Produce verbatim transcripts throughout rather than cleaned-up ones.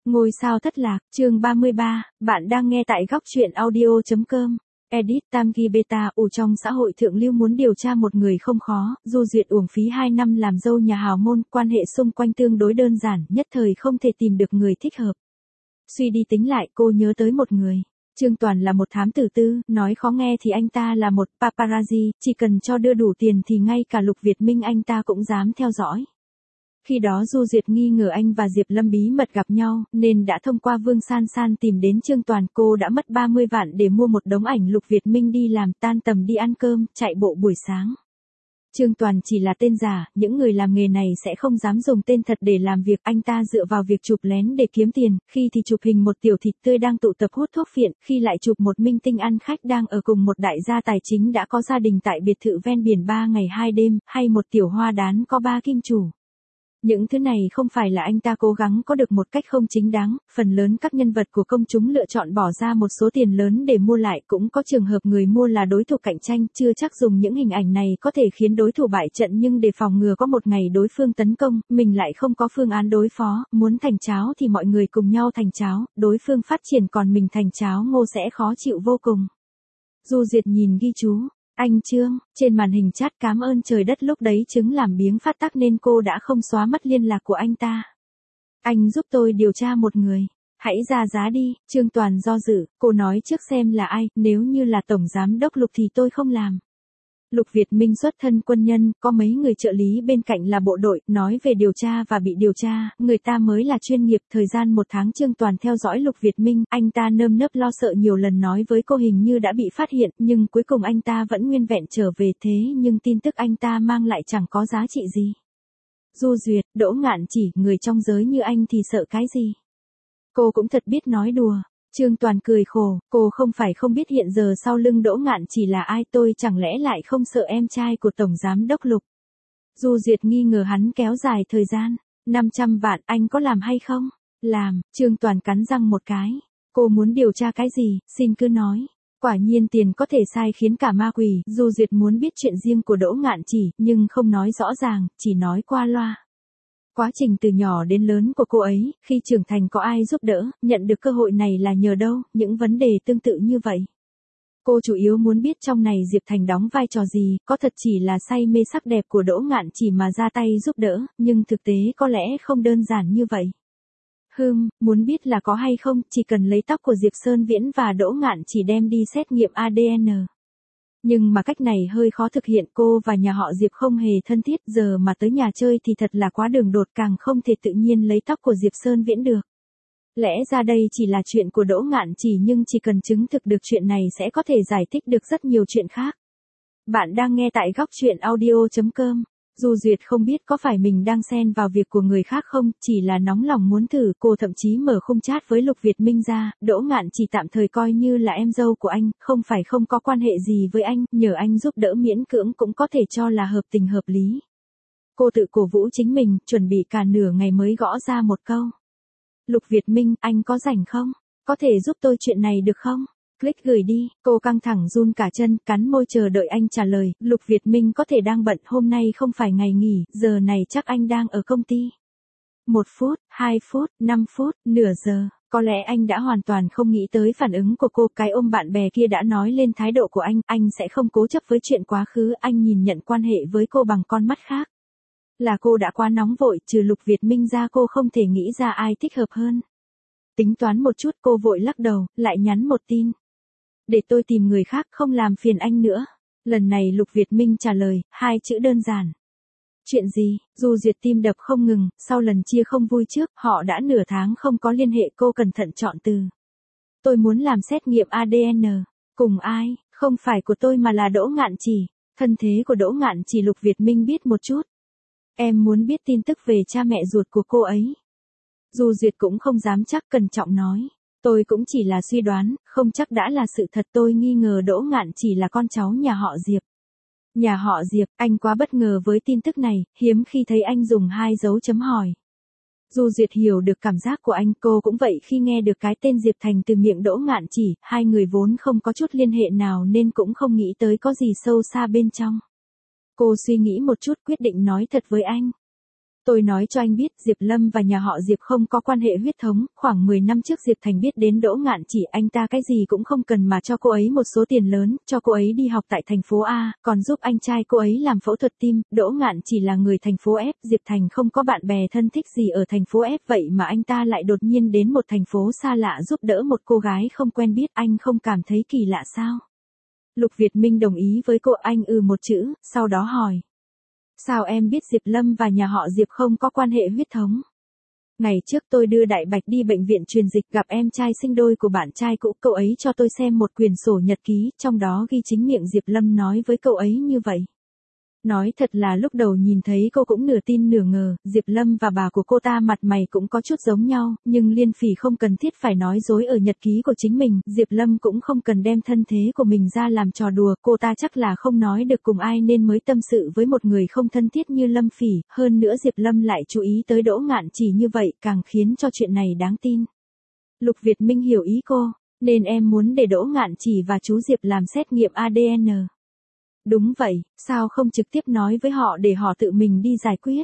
Ngôi sao thất lạc, chương ba mươi ba, bạn đang nghe tại góc truyện audio.com. Edit Tam Ghi Beta. Ủ trong xã hội thượng lưu muốn điều tra một người không khó, Du Duyệt uổng phí hai năm làm dâu nhà hào môn, quan hệ xung quanh tương đối đơn giản, nhất thời không thể tìm được người thích hợp. Suy đi tính lại, cô nhớ tới một người. Trương Toàn là một thám tử tư, nói khó nghe thì anh ta là một paparazzi, chỉ cần cho đưa đủ tiền thì ngay cả Lục Việt Minh anh ta cũng dám theo dõi. Khi đó Du Duyệt nghi ngờ anh và Diệp Lâm bí mật gặp nhau, nên đã thông qua Vương San San tìm đến Trương Toàn. Cô đã mất ba mươi vạn để mua một đống ảnh Lục Việt Minh đi làm, tan tầm đi ăn cơm, chạy bộ buổi sáng. Trương Toàn chỉ là tên giả, những người làm nghề này sẽ không dám dùng tên thật để làm việc. Anh ta dựa vào việc chụp lén để kiếm tiền, khi thì chụp hình một tiểu thịt tươi đang tụ tập hút thuốc phiện, khi lại chụp một minh tinh ăn khách đang ở cùng một đại gia tài chính đã có gia đình tại biệt thự ven biển ba ngày hai đêm, hay một tiểu hoa đán có ba kim chủ. Những thứ này không phải là anh ta cố gắng có được một cách không chính đáng, phần lớn các nhân vật của công chúng lựa chọn bỏ ra một số tiền lớn để mua lại, cũng có trường hợp người mua là đối thủ cạnh tranh, chưa chắc dùng những hình ảnh này có thể khiến đối thủ bại trận, nhưng để phòng ngừa có một ngày đối phương tấn công, mình lại không có phương án đối phó, muốn thành cháo thì mọi người cùng nhau thành cháo, đối phương phát triển còn mình thành cháo ngô sẽ khó chịu vô cùng. Du Duyệt nhìn ghi chú. Anh Trương, trên màn hình chat cảm ơn trời đất, lúc đấy chứng làm biếng phát tắc nên cô đã không xóa mất liên lạc của anh ta. Anh giúp tôi điều tra một người. Hãy ra giá đi. Trương Toàn do dự, cô nói trước xem là ai, nếu như là Tổng Giám đốc Lục thì tôi không làm. Lục Việt Minh xuất thân quân nhân, có mấy người trợ lý bên cạnh là bộ đội, nói về điều tra và bị điều tra, người ta mới là chuyên nghiệp. Thời gian một tháng Trương Toàn theo dõi Lục Việt Minh, anh ta nơm nớp lo sợ nhiều lần nói với cô hình như đã bị phát hiện, nhưng cuối cùng anh ta vẫn nguyên vẹn trở về. Thế nhưng tin tức anh ta mang lại chẳng có giá trị gì. Du Duyệt, Đỗ Ngạn Chỉ, người trong giới như anh thì sợ cái gì? Cô cũng thật biết nói đùa. Trương Toàn cười khổ, cô không phải không biết hiện giờ sau lưng Đỗ Ngạn Chỉ là ai, tôi chẳng lẽ lại không sợ em trai của Tổng Giám đốc Lục. Du Duyệt nghi ngờ hắn kéo dài thời gian. năm trăm vạn, anh có làm hay không? Làm. Trương Toàn cắn răng một cái. Cô muốn điều tra cái gì, xin cứ nói. Quả nhiên tiền có thể sai khiến cả ma quỷ. Du Duyệt muốn biết chuyện riêng của Đỗ Ngạn Chỉ, nhưng không nói rõ ràng, chỉ nói qua loa. Quá trình từ nhỏ đến lớn của cô ấy, khi trưởng thành có ai giúp đỡ, nhận được cơ hội này là nhờ đâu, những vấn đề tương tự như vậy. Cô chủ yếu muốn biết trong này Diệp Thành đóng vai trò gì, có thật chỉ là say mê sắc đẹp của Đỗ Ngạn Chỉ mà ra tay giúp đỡ, nhưng thực tế có lẽ không đơn giản như vậy. Hừm, muốn biết là có hay không, chỉ cần lấy tóc của Diệp Sơn Viễn và Đỗ Ngạn Chỉ đem đi xét nghiệm a đê en. Nhưng mà cách này hơi khó thực hiện, cô và nhà họ Diệp không hề thân thiết, giờ mà tới nhà chơi thì thật là quá đường đột, càng không thể tự nhiên lấy tóc của Diệp Sơn Viễn được. Lẽ ra đây chỉ là chuyện của Đỗ Ngạn Chỉ, nhưng chỉ cần chứng thực được chuyện này sẽ có thể giải thích được rất nhiều chuyện khác. Bạn đang nghe tại góc truyện audio.com. Du Duyệt không biết có phải mình đang xen vào việc của người khác không, chỉ là nóng lòng muốn thử. Cô thậm chí mở khung chat với Lục Việt Minh ra, Đỗ Ngạn Chỉ tạm thời coi như là em dâu của anh, không phải không có quan hệ gì với anh, nhờ anh giúp đỡ miễn cưỡng cũng có thể cho là hợp tình hợp lý. Cô tự cổ vũ chính mình, chuẩn bị cả nửa ngày mới gõ ra một câu. Lục Việt Minh, anh có rảnh không? Có thể giúp tôi chuyện này được không? Click gửi đi. Cô căng thẳng run cả chân, cắn môi chờ đợi anh trả lời. Lục Việt Minh có thể đang bận, hôm nay không phải ngày nghỉ, giờ này chắc anh đang ở công ty. Một phút, hai phút, năm phút, nửa giờ. Có lẽ anh đã hoàn toàn không nghĩ tới phản ứng của cô. Cái ôm bạn bè kia đã nói lên thái độ của anh, anh sẽ không cố chấp với chuyện quá khứ, anh nhìn nhận quan hệ với cô bằng con mắt khác. Là cô đã quá nóng vội, trừ Lục Việt Minh ra cô không thể nghĩ ra ai thích hợp hơn. Tính toán một chút, cô vội lắc đầu, lại nhắn một tin. Để tôi tìm người khác, không làm phiền anh nữa. Lần này Lục Việt Minh trả lời, hai chữ đơn giản. Chuyện gì? Du Duyệt tim đập không ngừng, sau lần chia không vui trước, họ đã nửa tháng không có liên hệ, cô cẩn thận chọn từ. Tôi muốn làm xét nghiệm a đê en. Cùng ai? Không phải của tôi mà là Đỗ Ngạn Chỉ. Thân thế của Đỗ Ngạn Chỉ Lục Việt Minh biết một chút. Em muốn biết tin tức về cha mẹ ruột của cô ấy. Du Duyệt cũng không dám chắc, cẩn trọng nói. Tôi cũng chỉ là suy đoán, không chắc đã là sự thật. Tôi nghi ngờ Đỗ Ngạn Chỉ là con cháu nhà họ Diệp. Nhà họ Diệp, anh quá bất ngờ với tin tức này, hiếm khi thấy anh dùng hai dấu chấm hỏi. Du Duyệt hiểu được cảm giác của anh, cô cũng vậy khi nghe được cái tên Diệp Thành từ miệng Đỗ Ngạn Chỉ, hai người vốn không có chút liên hệ nào nên cũng không nghĩ tới có gì sâu xa bên trong. Cô suy nghĩ một chút quyết định nói thật với anh. Tôi nói cho anh biết Diệp Lâm và nhà họ Diệp không có quan hệ huyết thống, khoảng mười năm trước Diệp Thành biết đến Đỗ Ngạn Chỉ, anh ta cái gì cũng không cần mà cho cô ấy một số tiền lớn, cho cô ấy đi học tại thành phố A, còn giúp anh trai cô ấy làm phẫu thuật tim. Đỗ Ngạn Chỉ là người thành phố F, Diệp Thành không có bạn bè thân thích gì ở thành phố F, vậy mà anh ta lại đột nhiên đến một thành phố xa lạ giúp đỡ một cô gái không quen biết, anh không cảm thấy kỳ lạ sao? Lục Việt Minh đồng ý với cô, anh ừ một chữ, sau đó hỏi. Sao em biết Diệp Lâm và nhà họ Diệp không có quan hệ huyết thống? Ngày trước tôi đưa Đại Bạch đi bệnh viện truyền dịch gặp em trai sinh đôi của bạn trai cũ, cậu ấy cho tôi xem một quyển sổ nhật ký, trong đó ghi chính miệng Diệp Lâm nói với cậu ấy như vậy. Nói thật là lúc đầu nhìn thấy cô cũng nửa tin nửa ngờ, Diệp Lâm và bà của cô ta mặt mày cũng có chút giống nhau, nhưng Liên Phỉ không cần thiết phải nói dối ở nhật ký của chính mình, Diệp Lâm cũng không cần đem thân thế của mình ra làm trò đùa, cô ta chắc là không nói được cùng ai nên mới tâm sự với một người không thân thiết như Lâm Phỉ, hơn nữa Diệp Lâm lại chú ý tới Đỗ Ngạn Chỉ như vậy, càng khiến cho chuyện này đáng tin. Lục Việt Minh hiểu ý cô, nên em muốn để Đỗ Ngạn Chỉ và chú Diệp làm xét nghiệm a đê en. Đúng vậy, sao không trực tiếp nói với họ để họ tự mình đi giải quyết?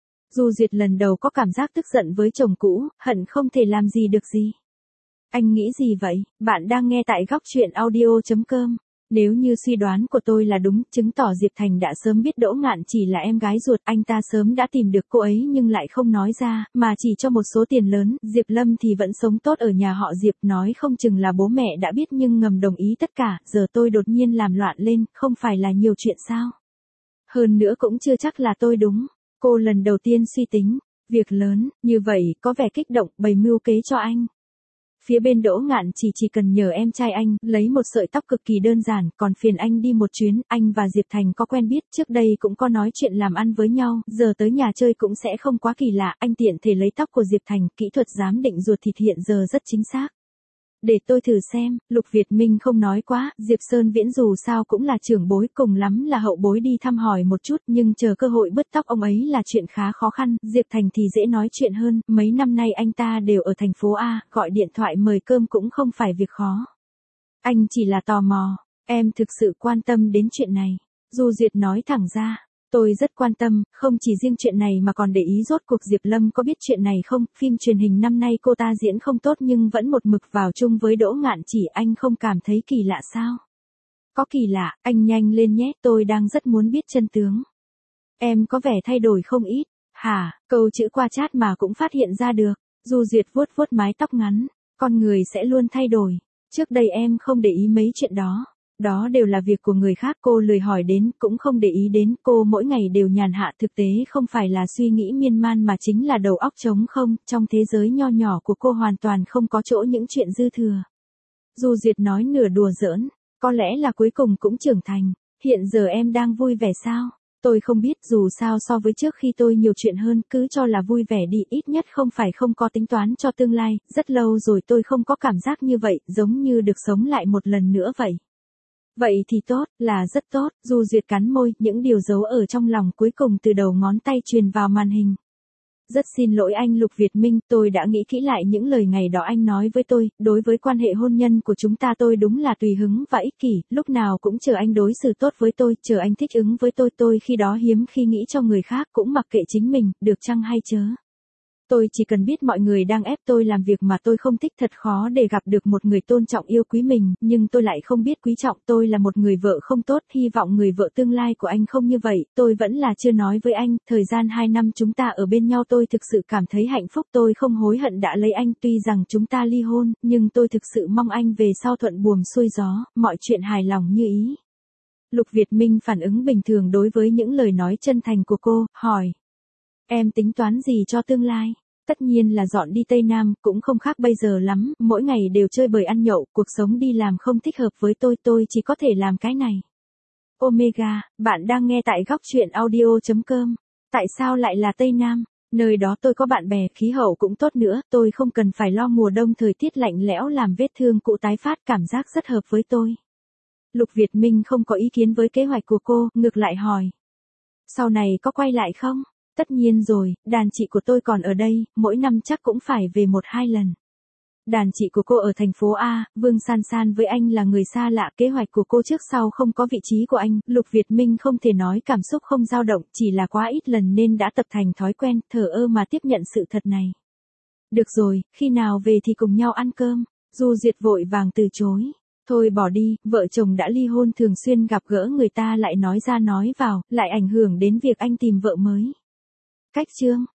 Du Duyệt lần đầu có cảm giác tức giận với chồng cũ, hận không thể làm gì được gì. Anh nghĩ gì vậy? Bạn đang nghe tại góc truyện audio chấm com. Nếu như suy đoán của tôi là đúng, chứng tỏ Diệp Thành đã sớm biết Đỗ Ngạn Chỉ là em gái ruột, anh ta sớm đã tìm được cô ấy nhưng lại không nói ra, mà chỉ cho một số tiền lớn, Diệp Lâm thì vẫn sống tốt ở nhà họ Diệp, nói không chừng là bố mẹ đã biết nhưng ngầm đồng ý tất cả, giờ tôi đột nhiên làm loạn lên, không phải là nhiều chuyện sao? Hơn nữa cũng chưa chắc là tôi đúng. Cô lần đầu tiên suy tính, việc lớn, như vậy, có vẻ kích động, bày mưu kế cho anh. Phía bên Đỗ Ngạn Chỉ chỉ cần nhờ em trai anh, lấy một sợi tóc cực kỳ đơn giản, còn phiền anh đi một chuyến, anh và Diệp Thành có quen biết, trước đây cũng có nói chuyện làm ăn với nhau, giờ tới nhà chơi cũng sẽ không quá kỳ lạ, anh tiện thể lấy tóc của Diệp Thành, kỹ thuật giám định ruột thịt hiện giờ rất chính xác. Để tôi thử xem, Lục Việt Minh không nói quá, Diệp Sơn Viễn dù sao cũng là trưởng bối, cùng lắm là hậu bối đi thăm hỏi một chút, nhưng chờ cơ hội bứt tóc ông ấy là chuyện khá khó khăn, Diệp Thành thì dễ nói chuyện hơn, mấy năm nay anh ta đều ở thành phố A, gọi điện thoại mời cơm cũng không phải việc khó. Anh chỉ là tò mò, em thực sự quan tâm đến chuyện này. Du Duyệt nói thẳng ra. Tôi rất quan tâm, không chỉ riêng chuyện này mà còn để ý rốt cuộc Diệp Lâm có biết chuyện này không, phim truyền hình năm nay cô ta diễn không tốt nhưng vẫn một mực vào chung với Đỗ Ngạn Chỉ, anh không cảm thấy kỳ lạ sao? Có kỳ lạ, anh nhanh lên nhé, tôi đang rất muốn biết chân tướng. Em có vẻ thay đổi không ít, hả, câu chữ qua chat mà cũng phát hiện ra được, Du Duyệt vuốt vuốt mái tóc ngắn, con người sẽ luôn thay đổi, trước đây em không để ý mấy chuyện đó. Đó đều là việc của người khác, cô lười hỏi đến, cũng không để ý đến, cô mỗi ngày đều nhàn hạ, thực tế không phải là suy nghĩ miên man mà chính là đầu óc trống không, trong thế giới nho nhỏ của cô hoàn toàn không có chỗ những chuyện dư thừa. Du Duyệt nói nửa đùa giỡn, có lẽ là cuối cùng cũng trưởng thành, hiện giờ em đang vui vẻ sao? Tôi không biết, dù sao so với trước khi tôi nhiều chuyện hơn, cứ cho là vui vẻ đi, ít nhất không phải không có tính toán cho tương lai, rất lâu rồi tôi không có cảm giác như vậy, giống như được sống lại một lần nữa vậy. Vậy thì tốt, là rất tốt, Du Duyệt cắn môi, những điều giấu ở trong lòng cuối cùng từ đầu ngón tay truyền vào màn hình. Rất xin lỗi anh Lục Việt Minh, tôi đã nghĩ kỹ lại những lời ngày đó anh nói với tôi, đối với quan hệ hôn nhân của chúng ta tôi đúng là tùy hứng và ích kỷ, lúc nào cũng chờ anh đối xử tốt với tôi, chờ anh thích ứng với tôi, tôi khi đó hiếm khi nghĩ cho người khác, cũng mặc kệ chính mình, được chăng hay chớ. Tôi chỉ cần biết mọi người đang ép tôi làm việc mà tôi không thích, thật khó để gặp được một người tôn trọng yêu quý mình, nhưng tôi lại không biết quý trọng, tôi là một người vợ không tốt, hy vọng người vợ tương lai của anh không như vậy, tôi vẫn là chưa nói với anh, thời gian hai năm chúng ta ở bên nhau tôi thực sự cảm thấy hạnh phúc, tôi không hối hận đã lấy anh, tuy rằng chúng ta ly hôn, nhưng tôi thực sự mong anh về sau thuận buồm xuôi gió, mọi chuyện hài lòng như ý. Lục Việt Minh phản ứng bình thường đối với những lời nói chân thành của cô, hỏi. Em tính toán gì cho tương lai? Tất nhiên là dọn đi Tây Nam, cũng không khác bây giờ lắm, mỗi ngày đều chơi bời ăn nhậu, cuộc sống đi làm không thích hợp với tôi, tôi chỉ có thể làm cái này. Omega, bạn đang nghe tại góc truyện audio chấm com. Tại sao lại là Tây Nam? Nơi đó tôi có bạn bè, khí hậu cũng tốt nữa, tôi không cần phải lo mùa đông thời tiết lạnh lẽo làm vết thương cũ tái phát, cảm giác rất hợp với tôi. Lục Việt Minh không có ý kiến với kế hoạch của cô, ngược lại hỏi. Sau này có quay lại không? Tất nhiên rồi, đàn chị của tôi còn ở đây, mỗi năm chắc cũng phải về một hai lần. Đàn chị của cô ở thành phố A, Vương San San với anh là người xa lạ, kế hoạch của cô trước sau không có vị trí của anh, Lục Việt Minh không thể nói cảm xúc không dao động, chỉ là quá ít lần nên đã tập thành thói quen, thờ ơ mà tiếp nhận sự thật này. Được rồi, khi nào về thì cùng nhau ăn cơm, Du Duyệt vội vàng từ chối. Thôi bỏ đi, vợ chồng đã ly hôn thường xuyên gặp gỡ người ta lại nói ra nói vào, lại ảnh hưởng đến việc anh tìm vợ mới. Cách chương